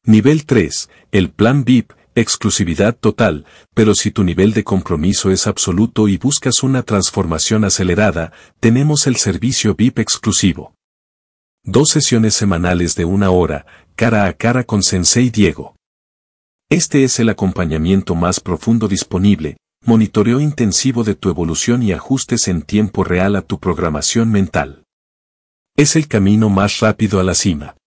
Nivel 3, el plan VIP, exclusividad total, pero si tu nivel de compromiso es absoluto y buscas una transformación acelerada, tenemos el servicio VIP exclusivo. 2 sesiones semanales de 1 hora, cara a cara con Sensei Diego. Este es el acompañamiento más profundo disponible, monitoreo intensivo de tu evolución y ajustes en tiempo real a tu programación mental. Es el camino más rápido a la cima.